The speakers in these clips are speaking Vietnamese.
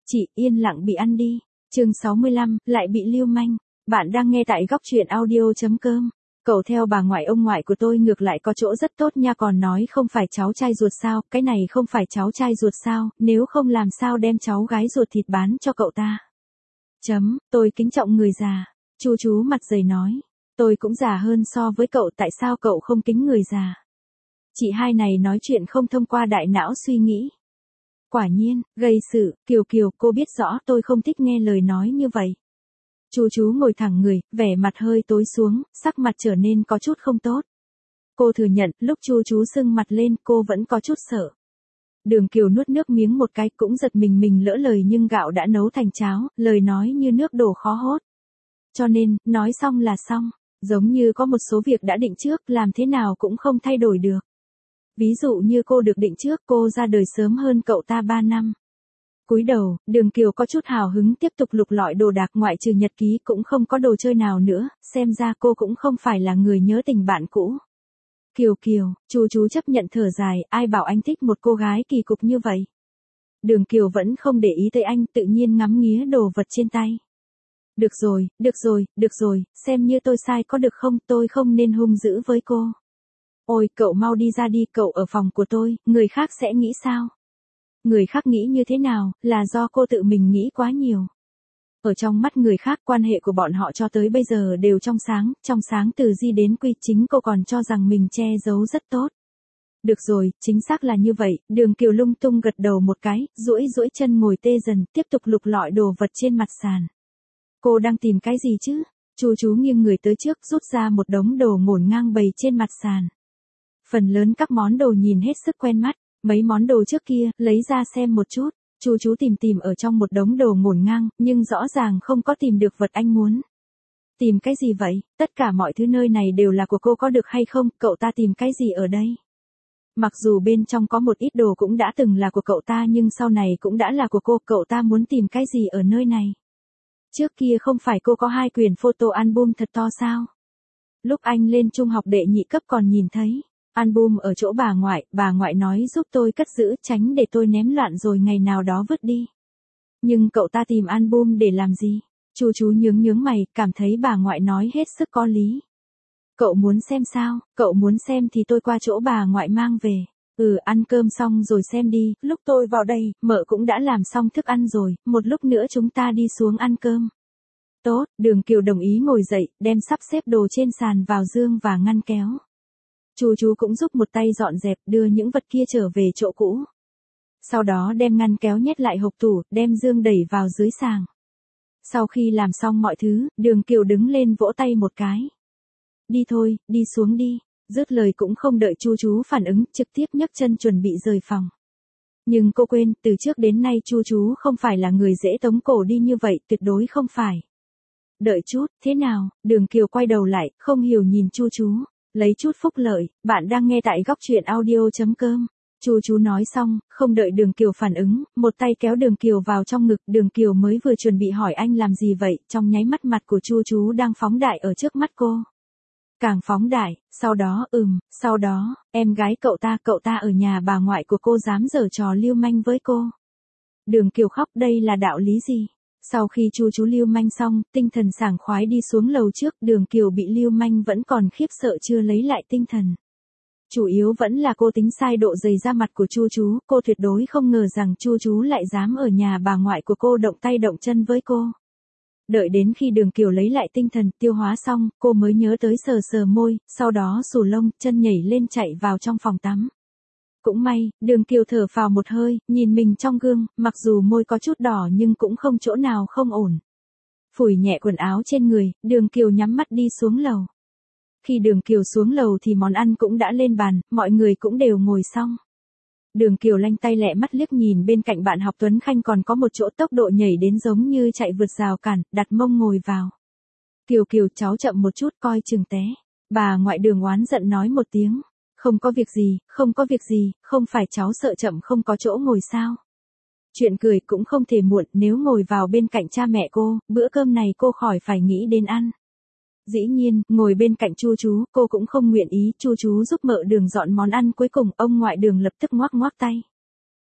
Chị yên lặng bị ăn đi. Chương 65, lại bị lưu manh. Bạn đang nghe tại góc truyện audio.com. Cậu theo bà ngoại ông ngoại của tôi ngược lại có chỗ rất tốt nha, còn nói không phải cháu trai ruột sao, cái này không phải cháu trai ruột sao, nếu không làm sao đem cháu gái ruột thịt bán cho cậu ta. Tôi kính trọng người già. Chú mặt dày nói. Tôi cũng già hơn so với cậu, tại sao cậu không kính người già? Chị hai này nói chuyện không thông qua đại não suy nghĩ. Quả nhiên, gây sự, Kiều cô biết rõ tôi không thích nghe lời nói như vậy. Chú ngồi thẳng người, vẻ mặt hơi tối xuống, sắc mặt trở nên có chút không tốt. Cô thừa nhận, lúc chú sưng mặt lên, cô vẫn có chút sợ. Đường Kiều nuốt nước miếng một cái, cũng giật mình lỡ lời, nhưng gạo đã nấu thành cháo, lời nói như nước đổ khó hốt. Cho nên, nói xong là xong, giống như có một số việc đã định trước, làm thế nào cũng không thay đổi được. Ví dụ như cô được định trước, cô ra đời sớm hơn cậu ta 3 năm. Cúi đầu, Đường Kiều có chút hào hứng tiếp tục lục lọi đồ đạc, ngoại trừ nhật ký cũng không có đồ chơi nào nữa, xem ra cô cũng không phải là người nhớ tình bạn cũ. Kiều, chú chấp nhận thở dài, ai bảo anh thích một cô gái kỳ cục như vậy. Đường Kiều vẫn không để ý tới anh, tự nhiên ngắm nghía đồ vật trên tay. Được rồi, xem như tôi sai có được không, tôi không nên hung dữ với cô. Ôi, cậu mau đi ra đi, cậu ở phòng của tôi, người khác sẽ nghĩ sao? Người khác nghĩ như thế nào, là do cô tự mình nghĩ quá nhiều. Ở trong mắt người khác, quan hệ của bọn họ cho tới bây giờ đều trong sáng từ di đến quy, chính cô còn cho rằng mình che giấu rất tốt. Được rồi, chính xác là như vậy, Đường Kiều lung tung gật đầu một cái, duỗi chân ngồi tê dần, tiếp tục lục lọi đồ vật trên mặt sàn. Cô đang tìm cái gì chứ? Chú nghiêng người tới trước, rút ra một đống đồ ngổn ngang bày trên mặt sàn. Phần lớn các món đồ nhìn hết sức quen mắt, mấy món đồ trước kia, lấy ra xem một chút. Chú tìm ở trong một đống đồ ngổn ngang, nhưng rõ ràng không có tìm được vật anh muốn. Tìm cái gì vậy? Tất cả mọi thứ nơi này đều là của cô, có được hay không? Cậu ta tìm cái gì ở đây? Mặc dù bên trong có một ít đồ cũng đã từng là của cậu ta, nhưng sau này cũng đã là của cô, cậu ta muốn tìm cái gì ở nơi này? Trước kia không phải cô có 2 quyển photo album thật to sao? Lúc anh lên trung học đệ nhị cấp còn nhìn thấy. Album ở chỗ bà ngoại nói giúp tôi cất giữ, tránh để tôi ném loạn rồi ngày nào đó vứt đi. Nhưng cậu ta tìm album để làm gì? Chú nhướng mày, cảm thấy bà ngoại nói hết sức có lý. Cậu muốn xem sao? Cậu muốn xem thì tôi qua chỗ bà ngoại mang về. Ăn cơm xong rồi xem đi, lúc tôi vào đây, mợ cũng đã làm xong thức ăn rồi, một lúc nữa chúng ta đi xuống ăn cơm. Tốt, Đường Kiều đồng ý ngồi dậy, đem sắp xếp đồ trên sàn vào dương và ngăn kéo. Chú cũng giúp một tay dọn dẹp, đưa những vật kia trở về chỗ cũ. Sau đó đem ngăn kéo nhét lại hộp tủ, đem dương đẩy vào dưới sàng. Sau khi làm xong mọi thứ, Đường Kiều đứng lên vỗ tay một cái. Đi thôi, đi xuống đi. Dứt lời cũng không đợi chú phản ứng, trực tiếp nhấc chân chuẩn bị rời phòng. Nhưng cô quên, từ trước đến nay chú không phải là người dễ tống cổ đi như vậy, tuyệt đối không phải. Đợi chút, thế nào? Đường Kiều quay đầu lại, không hiểu nhìn chú. Lấy chút phúc lợi, bạn đang nghe tại góc truyện audio.com. Chú nói xong, không đợi Đường Kiều phản ứng, một tay kéo Đường Kiều vào trong ngực. Đường Kiều mới vừa chuẩn bị hỏi anh làm gì vậy, trong nháy mắt mặt của chú đang phóng đại ở trước mắt cô. Càng phóng đại, sau đó, em gái cậu ta ở nhà bà ngoại của cô dám giở trò lưu manh với cô. Đường Kiều khóc, đây là đạo lý gì? Sau khi chú lưu manh xong, tinh thần sảng khoái đi xuống lầu trước, Đường Kiều bị lưu manh vẫn còn khiếp sợ chưa lấy lại tinh thần. Chủ yếu vẫn là cô tính sai độ dày da mặt của chú, cô tuyệt đối không ngờ rằng chú lại dám ở nhà bà ngoại của cô động tay động chân với cô. Đợi đến khi Đường Kiều lấy lại tinh thần, tiêu hóa xong, cô mới nhớ tới sờ môi, sau đó xù lông, chân nhảy lên chạy vào trong phòng tắm. Cũng may, Đường Kiều thở phào một hơi, nhìn mình trong gương, mặc dù môi có chút đỏ nhưng cũng không chỗ nào không ổn. Phủi nhẹ quần áo trên người, Đường Kiều nhắm mắt đi xuống lầu. Khi Đường Kiều xuống lầu thì món ăn cũng đã lên bàn, mọi người cũng đều ngồi xong. Đường Kiều lanh tay lẹ mắt liếc nhìn bên cạnh bạn học Tuấn Khanh còn có một chỗ tốc độ nhảy đến giống như chạy vượt rào cản, đặt mông ngồi vào. Kiều, cháu chậm một chút, coi chừng té. Bà ngoại Đường oán giận nói một tiếng. Không có việc gì, không phải cháu sợ chậm không có chỗ ngồi sao. Chuyện cười cũng không thể muộn, nếu ngồi vào bên cạnh cha mẹ cô, bữa cơm này cô khỏi phải nghĩ đến ăn. Dĩ nhiên, ngồi bên cạnh chú, cô cũng không nguyện ý, chú giúp mợ Đường dọn món ăn cuối cùng, ông ngoại Đường lập tức ngoác tay.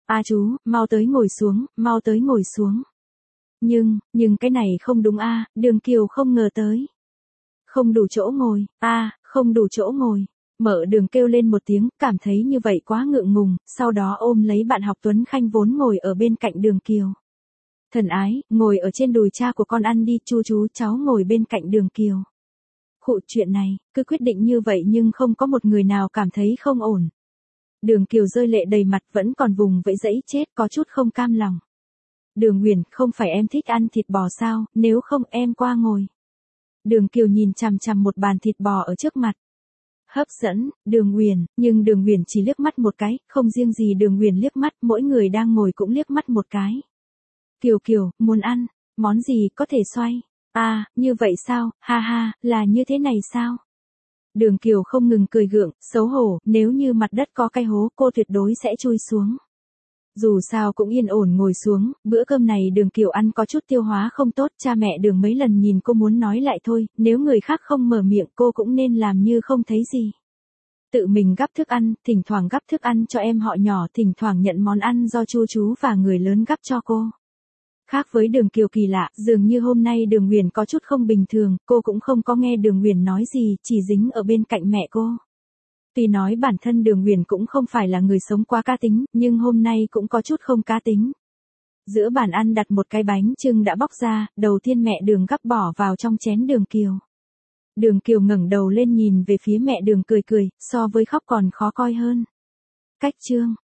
A chú, mau tới ngồi xuống, mau tới ngồi xuống. Nhưng cái này không đúng a, Đường Kiều không ngờ tới. Không đủ chỗ ngồi, không đủ chỗ ngồi. Mợ Đường kêu lên một tiếng, cảm thấy như vậy quá ngượng ngùng, sau đó ôm lấy bạn học Tuấn Khanh vốn ngồi ở bên cạnh Đường Kiều. Thần ái, ngồi ở trên đùi cha của con ăn đi, chú cháu ngồi bên cạnh Đường Kiều. Khụ, chuyện này, cứ quyết định như vậy nhưng không có một người nào cảm thấy không ổn. Đường Kiều rơi lệ đầy mặt vẫn còn vùng vẫy dẫy chết, có chút không cam lòng. Đường Huyền, không phải em thích ăn thịt bò sao, nếu không em qua ngồi. Đường Kiều nhìn chằm chằm một bàn thịt bò ở trước mặt. Hấp dẫn, Đường Huyền, nhưng Đường Huyền chỉ liếc mắt một cái, không riêng gì Đường Huyền liếc mắt, mỗi người đang ngồi cũng liếc mắt một cái. Kiều, muốn ăn, món gì có thể xoay? Như vậy sao, ha ha, là như thế này sao? Đường Kiều không ngừng cười gượng, xấu hổ, nếu như mặt đất có cái hố cô tuyệt đối sẽ chui xuống. Dù sao cũng yên ổn ngồi xuống, bữa cơm này Đường Kiều ăn có chút tiêu hóa không tốt, cha mẹ Đường mấy lần nhìn cô muốn nói lại thôi, nếu người khác không mở miệng cô cũng nên làm như không thấy gì. Tự mình gắp thức ăn, thỉnh thoảng gắp thức ăn cho em họ nhỏ, thỉnh thoảng nhận món ăn do chú và người lớn gắp cho cô. Khác với Đường Kiều kỳ lạ, dường như hôm nay Đường Huyền có chút không bình thường, cô cũng không có nghe Đường Huyền nói gì, chỉ dính ở bên cạnh mẹ cô. Tuy nói bản thân Đường Huyền cũng không phải là người sống quá cá tính, nhưng hôm nay cũng có chút không cá tính. Giữa bàn ăn đặt một cái bánh chưng đã bóc ra, đầu tiên mẹ Đường gắp bỏ vào trong chén Đường Kiều. Đường Kiều ngẩng đầu lên nhìn về phía mẹ Đường cười, so với khóc còn khó coi hơn. Cách chương